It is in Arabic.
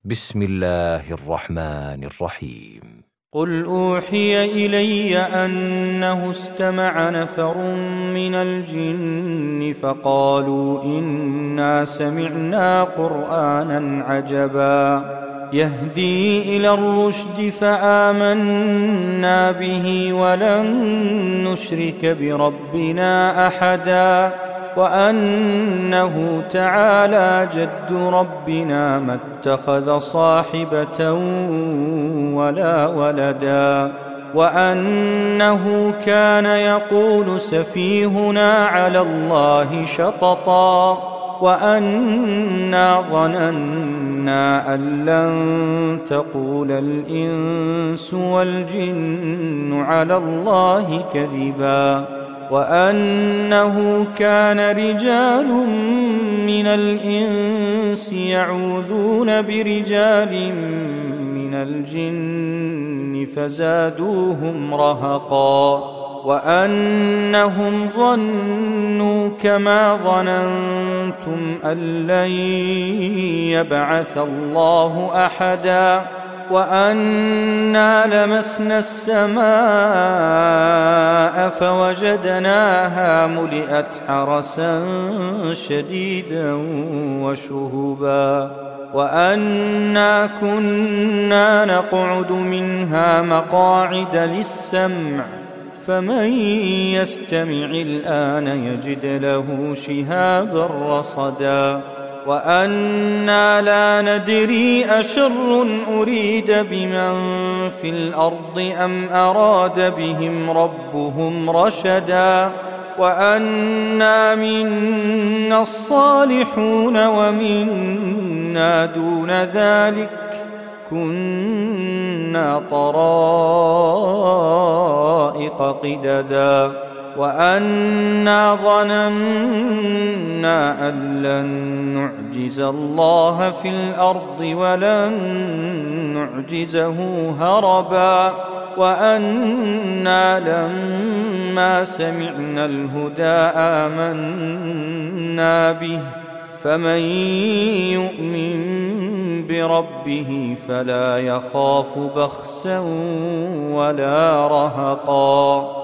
بسم الله الرحمن الرحيم. قل أوحي إلي أنه استمع نفر من الجن فقالوا إنا سمعنا قرآنا عجبا يهدي إلى الرشد فآمنا به ولن نشرك بربنا أحدا وأنه تعالى جد ربنا ما اتخذ صاحبة ولا ولدا وأنه كان يقول سفيهنا على الله شططا وأنا ظننا أن لن تقول الإنس والجن على الله كذبا وأنه كان رجال من الإنس يعوذون برجال من الجن فزادوهم رهقا وأنهم ظنوا كما ظننتم أن لن يبعث الله أحدا وأنا لمسنا السماء فوجدناها ملئت حرسا شديدا وشهبا وأنا كنا نقعد منها مقاعد للسمع فمن يستمع الآن يجد له شهابا رصدا وأنا لا ندري أشر أريد بمن في الأرض أم أراد بهم ربهم رشدا وأنا منا الصالحون ومنا دون ذلك كنا طرائق قددا وأنا ظننا أن لن نعجز الله في الأرض ولن نعجزه هربا وأنا لما سمعنا الهدى آمنا به فمن يؤمن بربه فلا يخاف بخسا ولا رهقا.